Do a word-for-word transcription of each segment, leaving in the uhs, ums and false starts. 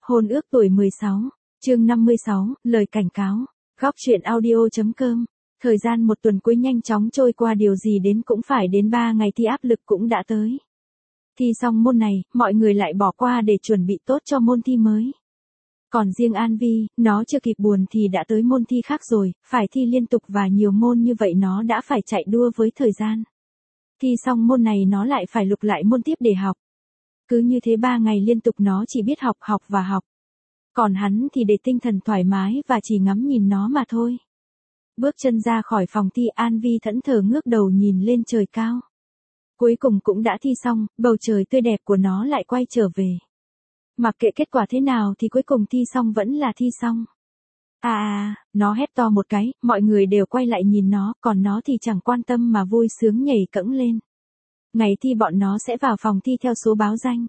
Hôn ước tuổi mười sáu, chương năm mươi sáu, lời cảnh cáo. Góc truyện audio.com. Thời gian một tuần cuối nhanh chóng trôi qua, điều gì đến cũng phải đến ba ngày thi áp lực cũng đã tới. Thi xong môn này, mọi người lại bỏ qua để chuẩn bị tốt cho môn thi mới. Còn riêng An Vi, nó chưa kịp buồn thì đã tới môn thi khác rồi, phải thi liên tục và nhiều môn như vậy nó đã phải chạy đua với thời gian. Thi xong môn này nó lại phải lục lại môn tiếp để học. Cứ như thế ba ngày liên tục nó chỉ biết học học và học. Còn hắn thì để tinh thần thoải mái và chỉ ngắm nhìn nó mà thôi. Bước chân ra khỏi phòng thi, An Vi thẫn thờ ngước đầu nhìn lên trời cao. Cuối cùng cũng đã thi xong, bầu trời tươi đẹp của nó lại quay trở về. Mặc kệ kết quả thế nào thì cuối cùng thi xong vẫn là thi xong. À à, nó hét to một cái, mọi người đều quay lại nhìn nó, còn nó thì chẳng quan tâm mà vui sướng nhảy cẫng lên. Ngày thi bọn nó sẽ vào phòng thi theo số báo danh.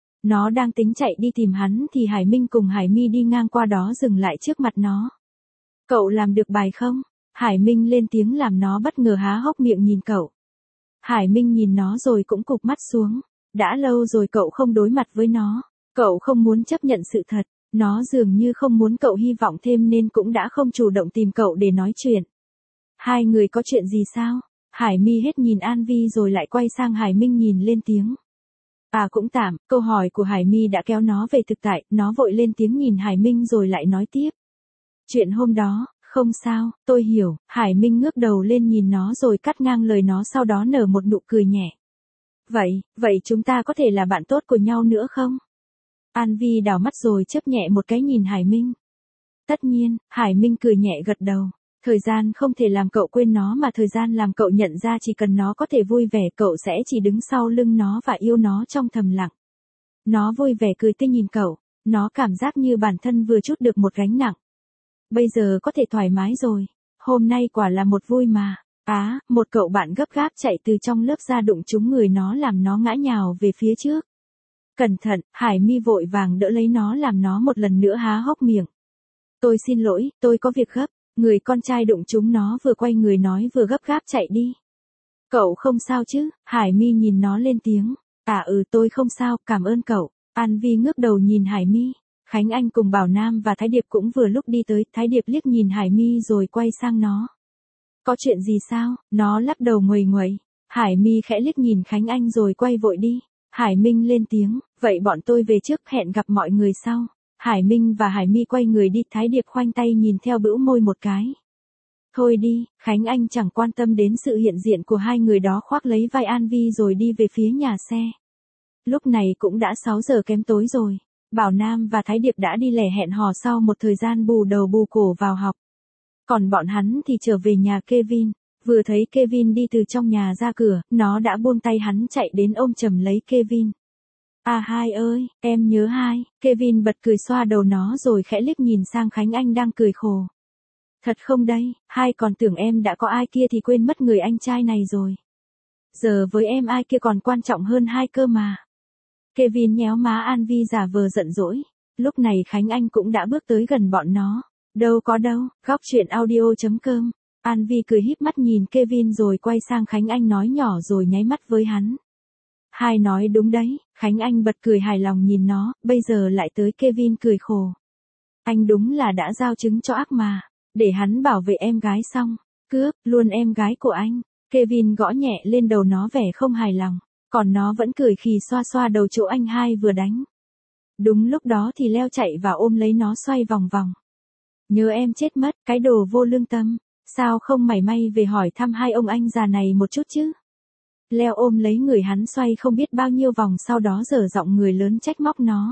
Nó đang tính chạy đi tìm hắn thì Hải Minh cùng Hải My đi ngang qua đó dừng lại trước mặt nó. Cậu làm được bài không? Hải Minh lên tiếng làm nó bất ngờ há hốc miệng nhìn cậu. Hải Minh nhìn nó rồi cũng cụp mắt xuống. Đã lâu rồi cậu không đối mặt với nó. Cậu không muốn chấp nhận sự thật. Nó dường như không muốn cậu hy vọng thêm nên cũng đã không chủ động tìm cậu để nói chuyện. Hai người có chuyện gì sao? Hải My hết nhìn An Vi rồi lại quay sang Hải Minh nhìn lên tiếng. À cũng tạm, câu hỏi của Hải My đã kéo nó về thực tại, nó vội lên tiếng nhìn Hải Minh rồi lại nói tiếp. Chuyện hôm đó, không sao, tôi hiểu. Hải Minh ngước đầu lên nhìn nó rồi cắt ngang lời nó, sau đó nở một nụ cười nhẹ. Vậy, vậy chúng ta có thể là bạn tốt của nhau nữa không? An Vi đảo mắt rồi chớp nhẹ một cái nhìn Hải Minh. Tất nhiên, Hải Minh cười nhẹ gật đầu. Thời gian không thể làm cậu quên nó mà thời gian làm cậu nhận ra chỉ cần nó có thể vui vẻ cậu sẽ chỉ đứng sau lưng nó và yêu nó trong thầm lặng. Nó vui vẻ cười tươi nhìn cậu, nó cảm giác như bản thân vừa trút được một gánh nặng. Bây giờ có thể thoải mái rồi, hôm nay quả là một vui mà. Á, à, một cậu bạn gấp gáp chạy từ trong lớp ra đụng trúng người nó làm nó ngã nhào về phía trước. Cẩn thận, Hải My vội vàng đỡ lấy nó làm nó một lần nữa há hốc miệng. Tôi xin lỗi, tôi có việc gấp. Người con trai đụng chúng nó vừa quay người nói vừa gấp gáp chạy đi. Cậu không sao chứ? Hải My nhìn nó lên tiếng. À ừ tôi không sao, cảm ơn cậu. An Vi ngước đầu nhìn Hải My. Khánh Anh cùng Bảo Nam và Thái Điệp cũng vừa lúc đi tới. Thái Điệp liếc nhìn Hải My rồi quay sang nó. Có chuyện gì sao? Nó lắc đầu nguầy nguầy. Hải My khẽ liếc nhìn Khánh Anh rồi quay vội đi. Hải Minh lên tiếng. Vậy bọn tôi về trước, hẹn gặp mọi người sau. Hải Minh và Hải My quay người đi, Thái Điệp khoanh tay nhìn theo bĩu môi một cái. Thôi đi, Khánh Anh chẳng quan tâm đến sự hiện diện của hai người đó, khoác lấy vai An Vi rồi đi về phía nhà xe. Lúc này cũng đã sáu giờ kém tối rồi. Bảo Nam và Thái Điệp đã đi lẻ hẹn hò sau một thời gian bù đầu bù cổ vào học. Còn bọn hắn thì trở về nhà Kevin. Vừa thấy Kevin đi từ trong nhà ra cửa, nó đã buông tay hắn chạy đến ôm chầm lấy Kevin. À hai ơi, em nhớ hai. Kevin bật cười xoa đầu nó rồi khẽ liếc nhìn sang Khánh Anh đang cười khổ. Thật không đây, hai còn tưởng em đã có ai kia thì quên mất người anh trai này rồi. Giờ với em ai kia còn quan trọng hơn hai cơ mà. Kevin nhéo má An Vi giả vờ giận dỗi. Lúc này Khánh Anh cũng đã bước tới gần bọn nó. Đâu có đâu, góc truyện audio.com. An Vi cười híp mắt nhìn Kevin rồi quay sang Khánh Anh nói nhỏ rồi nháy mắt với hắn. Hai nói đúng đấy, Khánh Anh bật cười hài lòng nhìn nó, bây giờ lại tới Kevin cười khổ. Anh đúng là đã giao trứng cho ác mà, để hắn bảo vệ em gái xong, cướp luôn em gái của anh. Kevin gõ nhẹ lên đầu nó vẻ không hài lòng, còn nó vẫn cười khì xoa xoa đầu chỗ anh hai vừa đánh. Đúng lúc đó thì Leo chạy vào ôm lấy nó xoay vòng vòng. Nhớ em chết mất, cái đồ vô lương tâm, sao không mảy may về hỏi thăm hai ông anh già này một chút chứ? Leo ôm lấy người hắn xoay không biết bao nhiêu vòng, sau đó dở giọng người lớn trách móc nó.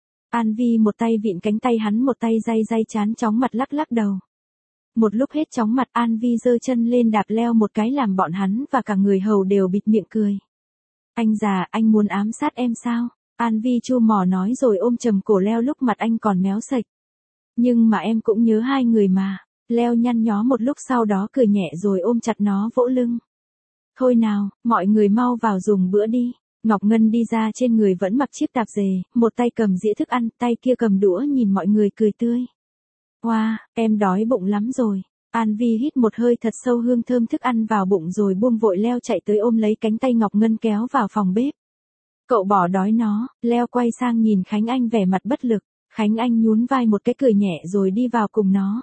An Vi một tay vịn cánh tay hắn một tay day day chán chóng mặt lắc lắc đầu. Một lúc hết chóng mặt An Vi giơ chân lên đạp Leo một cái làm bọn hắn và cả người hầu đều bịt miệng cười. Anh già, anh muốn ám sát em sao? An Vi chu mỏ nói rồi ôm chầm cổ Leo lúc mặt anh còn méo sạch. Nhưng mà em cũng nhớ hai người mà. Leo nhăn nhó một lúc sau đó cười nhẹ rồi ôm chặt nó vỗ lưng. Thôi nào, mọi người mau vào dùng bữa đi. Ngọc Ngân đi ra trên người vẫn mặc chiếc tạp dề, một tay cầm dĩa thức ăn, tay kia cầm đũa nhìn mọi người cười tươi. Wow, em đói bụng lắm rồi. An Vi hít một hơi thật sâu hương thơm thức ăn vào bụng rồi buông vội Leo chạy tới ôm lấy cánh tay Ngọc Ngân kéo vào phòng bếp. Cậu bỏ đói nó, Leo quay sang nhìn Khánh Anh vẻ mặt bất lực. Khánh Anh nhún vai một cái cười nhẹ rồi đi vào cùng nó.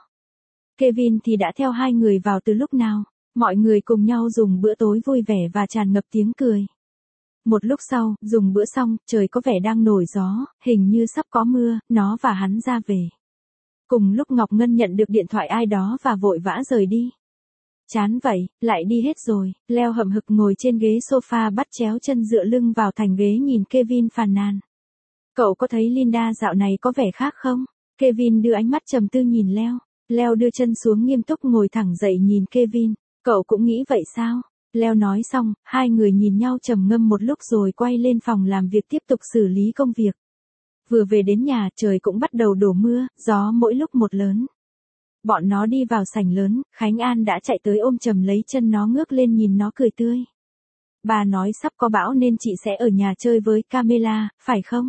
Kevin thì đã theo hai người vào từ lúc nào, mọi người cùng nhau dùng bữa tối vui vẻ và tràn ngập tiếng cười. Một lúc sau, dùng bữa xong, trời có vẻ đang nổi gió, hình như sắp có mưa, nó và hắn ra về. Cùng lúc Ngọc Ngân nhận được điện thoại ai đó và vội vã rời đi. Chán vậy, lại đi hết rồi, Leo hậm hực ngồi trên ghế sofa bắt chéo chân dựa lưng vào thành ghế nhìn Kevin phàn nàn. Cậu có thấy Linda dạo này có vẻ khác không? Kevin đưa ánh mắt trầm tư nhìn Leo. Leo đưa chân xuống nghiêm túc ngồi thẳng dậy nhìn Kevin. Cậu cũng nghĩ vậy sao? Leo nói xong, hai người nhìn nhau trầm ngâm một lúc rồi quay lên phòng làm việc tiếp tục xử lý công việc. Vừa về đến nhà trời cũng bắt đầu đổ mưa, gió mỗi lúc một lớn. Bọn nó đi vào sảnh lớn, Khánh An đã chạy tới ôm chầm lấy chân nó ngước lên nhìn nó cười tươi. Bà nói sắp có bão nên chị sẽ ở nhà chơi với Camilla, phải không?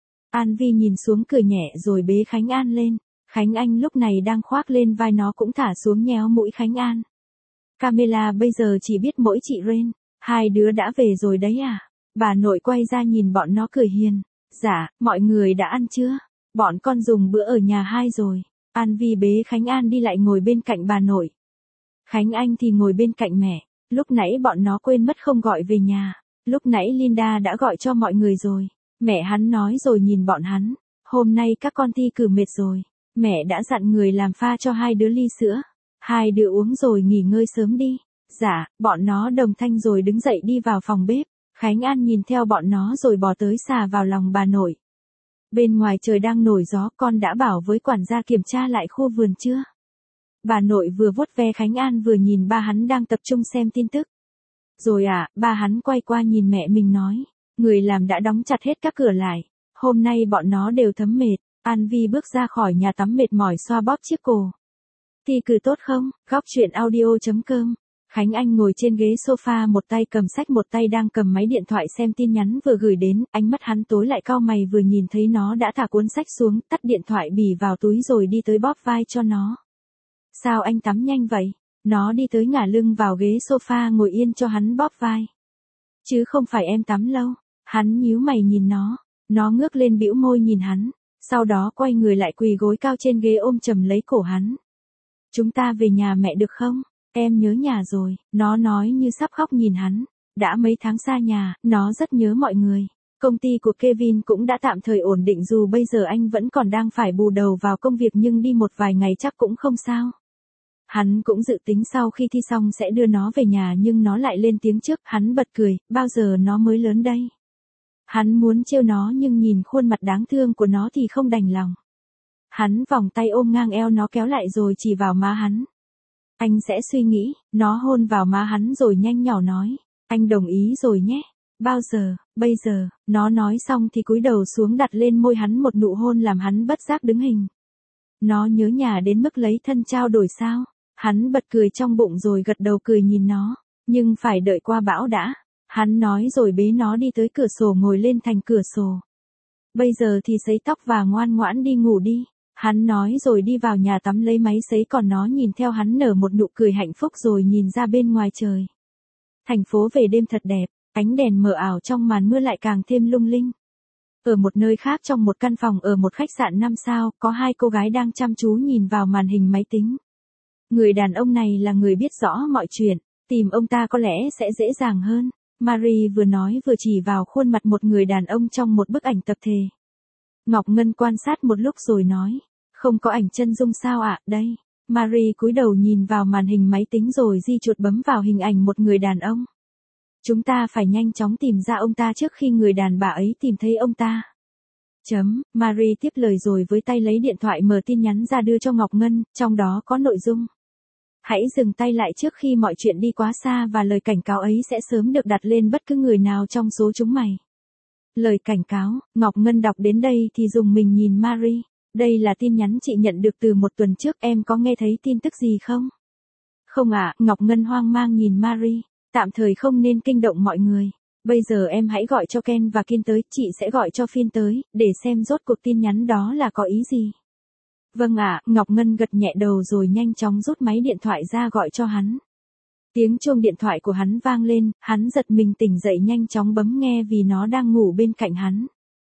An Vi nhìn xuống cười nhẹ rồi bế Khánh An lên. Khánh Anh lúc này đang khoác lên vai nó cũng thả xuống nhéo mũi Khánh An. Camilla bây giờ chỉ biết mỗi chị Ren. Hai đứa đã về rồi đấy à? Bà nội quay ra nhìn bọn nó cười hiền. Dạ, mọi người đã ăn chưa? Bọn con dùng bữa ở nhà hai rồi. An Vi bế Khánh An đi lại ngồi bên cạnh bà nội. Khánh Anh thì ngồi bên cạnh mẹ. Lúc nãy bọn nó quên mất không gọi về nhà. Lúc nãy Linda đã gọi cho mọi người rồi. Mẹ hắn nói rồi nhìn bọn hắn. Hôm nay các con thi cử mệt rồi. Mẹ đã dặn người làm pha cho hai đứa ly sữa. Hai đứa uống rồi nghỉ ngơi sớm đi. Dạ, bọn nó đồng thanh rồi đứng dậy đi vào phòng bếp. Khánh An nhìn theo bọn nó rồi bò tới xà vào lòng bà nội. Bên ngoài trời đang nổi gió, con đã bảo với quản gia kiểm tra lại khu vườn chưa? Bà nội vừa vuốt ve Khánh An vừa nhìn ba hắn đang tập trung xem tin tức. Rồi à, ba hắn quay qua nhìn mẹ mình nói. Người làm đã đóng chặt hết các cửa lại. Hôm nay bọn nó đều thấm mệt. An Vi bước ra khỏi nhà tắm mệt mỏi xoa bóp chiếc cổ. Thi cử tốt không? Góc chuyện audio chấm com. Khánh Anh ngồi trên ghế sofa một tay cầm sách một tay đang cầm máy điện thoại xem tin nhắn vừa gửi đến, ánh mắt hắn tối lại cau mày vừa nhìn thấy nó đã thả cuốn sách xuống, tắt điện thoại bì vào túi rồi đi tới bóp vai cho nó. Sao anh tắm nhanh vậy? Nó đi tới ngả lưng vào ghế sofa ngồi yên cho hắn bóp vai. Chứ không phải em tắm lâu. Hắn nhíu mày nhìn nó, nó ngước lên bĩu môi nhìn hắn, sau đó quay người lại quỳ gối cao trên ghế ôm chầm lấy cổ hắn. Chúng ta về nhà mẹ được không? Em nhớ nhà rồi, nó nói như sắp khóc nhìn hắn. Đã mấy tháng xa nhà, nó rất nhớ mọi người. Công ty của Kevin cũng đã tạm thời ổn định dù bây giờ anh vẫn còn đang phải bù đầu vào công việc nhưng đi một vài ngày chắc cũng không sao. Hắn cũng dự tính sau khi thi xong sẽ đưa nó về nhà nhưng nó lại lên tiếng trước, hắn bật cười, bao giờ nó mới lớn đây? Hắn muốn trêu nó nhưng nhìn khuôn mặt đáng thương của nó thì không đành lòng. Hắn vòng tay ôm ngang eo nó kéo lại rồi chỉ vào má hắn. Anh sẽ suy nghĩ, nó hôn vào má hắn rồi nhanh nhỏ nói. Anh đồng ý rồi nhé. Bao giờ, bây giờ, nó nói xong thì cúi đầu xuống đặt lên môi hắn một nụ hôn làm hắn bất giác đứng hình. Nó nhớ nhà đến mức lấy thân trao đổi sao? Hắn bật cười trong bụng rồi gật đầu cười nhìn nó. Nhưng phải đợi qua bão đã. Hắn nói rồi bế nó đi tới cửa sổ ngồi lên thành cửa sổ. Bây giờ thì sấy tóc và ngoan ngoãn đi ngủ đi. Hắn nói rồi đi vào nhà tắm lấy máy sấy còn nó nhìn theo hắn nở một nụ cười hạnh phúc rồi nhìn ra bên ngoài trời. Thành phố về đêm thật đẹp, ánh đèn mờ ảo trong màn mưa lại càng thêm lung linh. Ở một nơi khác trong một căn phòng ở một khách sạn năm sao, có hai cô gái đang chăm chú nhìn vào màn hình máy tính. Người đàn ông này là người biết rõ mọi chuyện, tìm ông ta có lẽ sẽ dễ dàng hơn. Marie vừa nói vừa chỉ vào khuôn mặt một người đàn ông trong một bức ảnh tập thể. Ngọc Ngân quan sát một lúc rồi nói, không có ảnh chân dung sao ạ, à? Đây. Marie cúi đầu nhìn vào màn hình máy tính rồi di chuột bấm vào hình ảnh một người đàn ông. Chúng ta phải nhanh chóng tìm ra ông ta trước khi người đàn bà ấy tìm thấy ông ta. Chấm, Marie tiếp lời rồi với tay lấy điện thoại mở tin nhắn ra đưa cho Ngọc Ngân, trong đó có nội dung. Hãy dừng tay lại trước khi mọi chuyện đi quá xa và lời cảnh cáo ấy sẽ sớm được đặt lên bất cứ người nào trong số chúng mày. Lời cảnh cáo, Ngọc Ngân đọc đến đây thì dùng mình nhìn Marie. Đây là tin nhắn chị nhận được từ một tuần trước, em có nghe thấy tin tức gì không? Không ạ, à, Ngọc Ngân hoang mang nhìn Marie. Tạm thời không nên kinh động mọi người. Bây giờ em hãy gọi cho Ken và Kin tới, chị sẽ gọi cho Finn tới, để xem rốt cuộc tin nhắn đó là có ý gì. Vâng ạ, à, Ngọc Ngân gật nhẹ đầu rồi nhanh chóng rút máy điện thoại ra gọi cho hắn. Tiếng chuông điện thoại của hắn vang lên, hắn giật mình tỉnh dậy nhanh chóng bấm nghe vì nó đang ngủ bên cạnh hắn.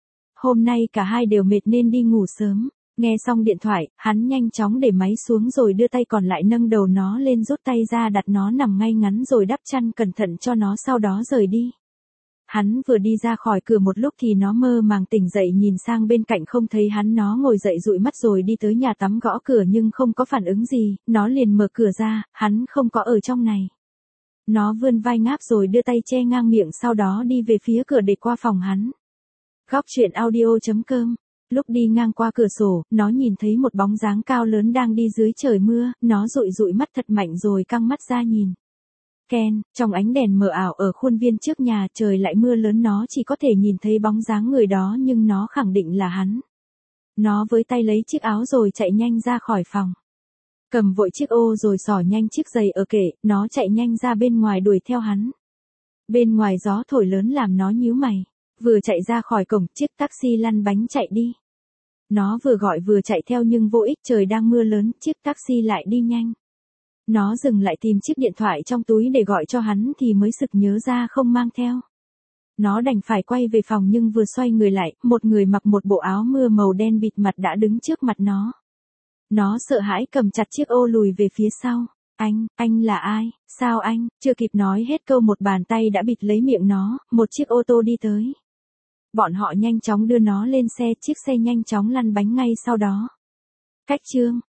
Hôm nay cả hai đều mệt nên đi ngủ sớm. Nghe xong điện thoại, hắn nhanh chóng để máy xuống rồi đưa tay còn lại nâng đầu nó lên, rút tay ra đặt nó nằm ngay ngắn rồi đắp chăn cẩn thận cho nó, sau đó rời đi. Hắn vừa đi ra khỏi cửa một lúc thì nó mơ màng tỉnh dậy, nhìn sang bên cạnh không thấy hắn, nó ngồi dậy dụi mắt rồi đi tới nhà tắm gõ cửa nhưng không có phản ứng gì, nó liền mở cửa ra, hắn không có ở trong này. Nó vươn vai ngáp rồi đưa tay che ngang miệng, sau đó đi về phía cửa để qua phòng hắn. Góc truyện audio chấm com. Lúc đi ngang qua cửa sổ, nó nhìn thấy một bóng dáng cao lớn đang đi dưới trời mưa, nó dụi dụi mắt thật mạnh rồi căng mắt ra nhìn. Ken, trong ánh đèn mờ ảo ở khuôn viên trước nhà, trời lại mưa lớn, nó chỉ có thể nhìn thấy bóng dáng người đó nhưng nó khẳng định là hắn. Nó với tay lấy chiếc áo rồi chạy nhanh ra khỏi phòng. Cầm vội chiếc ô rồi xỏ nhanh chiếc giày ở kệ, nó chạy nhanh ra bên ngoài đuổi theo hắn. Bên ngoài gió thổi lớn làm nó nhíu mày. Vừa chạy ra khỏi cổng, chiếc taxi lăn bánh chạy đi. Nó vừa gọi vừa chạy theo nhưng vô ích, trời đang mưa lớn, chiếc taxi lại đi nhanh. Nó dừng lại tìm chiếc điện thoại trong túi để gọi cho hắn thì mới sực nhớ ra không mang theo. Nó đành phải quay về phòng nhưng vừa xoay người lại, một người mặc một bộ áo mưa màu đen bịt mặt đã đứng trước mặt nó. Nó sợ hãi cầm chặt chiếc ô lùi về phía sau. Anh, anh là ai, sao anh, chưa kịp nói hết câu một bàn tay đã bịt lấy miệng nó, một chiếc ô tô đi tới. Bọn họ nhanh chóng đưa nó lên xe, chiếc xe nhanh chóng lăn bánh ngay sau đó. Cách chương